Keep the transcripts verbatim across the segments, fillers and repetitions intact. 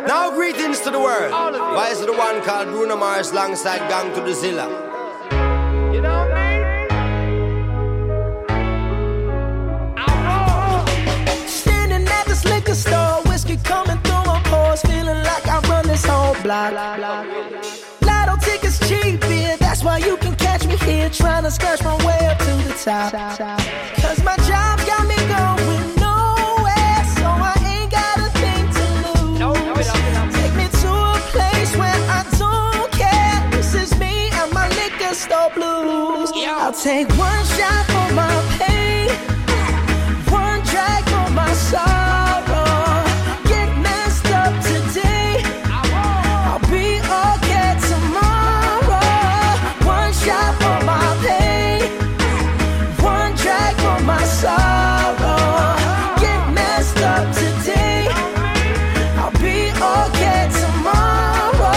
Now greetings to the world. Why is it the one called Bruno Mars alongside Gang to the Zilla? You know what I mean? Standing at this liquor store, whiskey coming through my pores, feeling like I run this whole block. Lotto tickets cheap, yeah, that's why you can catch me here, trying to scratch my way up to the top. Cause my job got me going nowhere, so I ain't got a thing to lose. Take me to a place where I don't care. This is me and my liquor store blues. I'll take one shot for my pain, one drag for my sorrow. Get messed up today, I'll be okay tomorrow. One shot for my pain, one drag for my sorrow. Get messed up today, I'll be okay tomorrow.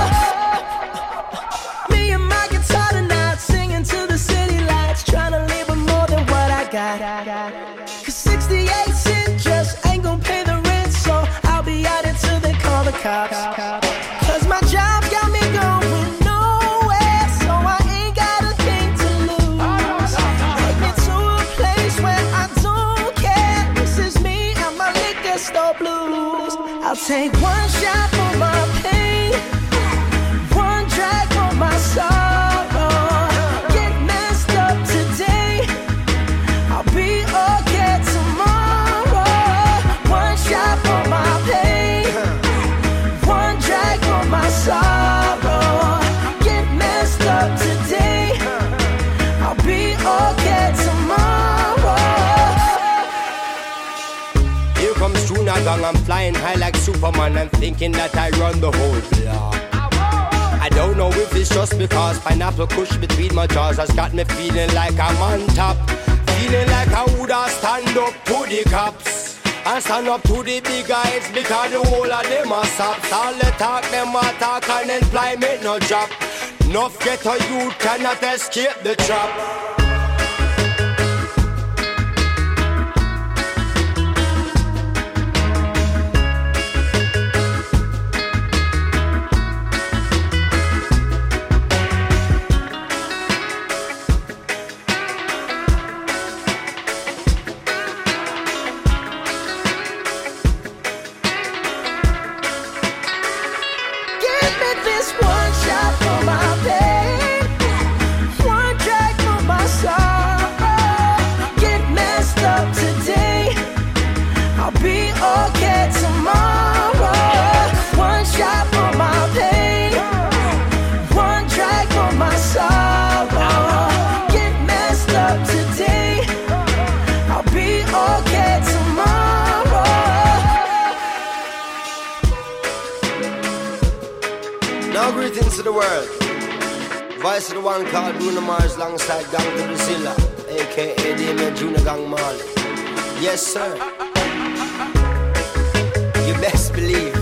Me and my guitar tonight, singing to the city lights, trying to live with more than what I got. Cause sixty-eight cents just ain't gon' pay the rent, so I'll be out until they call the cops. Cause my job got me going nowhere, so I ain't got a thing to lose. Take me to a place where I don't care. This is me and my liquor store blues. I'll take one shot for my pain, one drag for my sorrow. Get messed up today, I'll be okay tomorrow. One shot for my pain, one drag for my sorrow. Get messed up today, I'll be okay tomorrow. Here comes Junior Gang, I'm flying high like Superman. I'm thinking that I run the whole block. I don't know if it's just because pineapple kush between my jaws has got me feeling like I'm on top. Feeling like I woulda stand up to the cops and stand up to the big guys, because the whole of them are sops. All the talk, them a talk, and employment no drop. Enough ghetto youth cannot escape the trap. Give me this one shot for my pain, one drag for my sorrow. Get messed up today, I'll be okay tomorrow. One shot for my pain, one drag for my sorrow. Get messed up today, I'll be okay tomorrow. Now greetings to the world. Voice of the one called Bruno Mars alongside Gang to the Zilla, aka D M A Junior Gang Marley. Yes sir, you best believe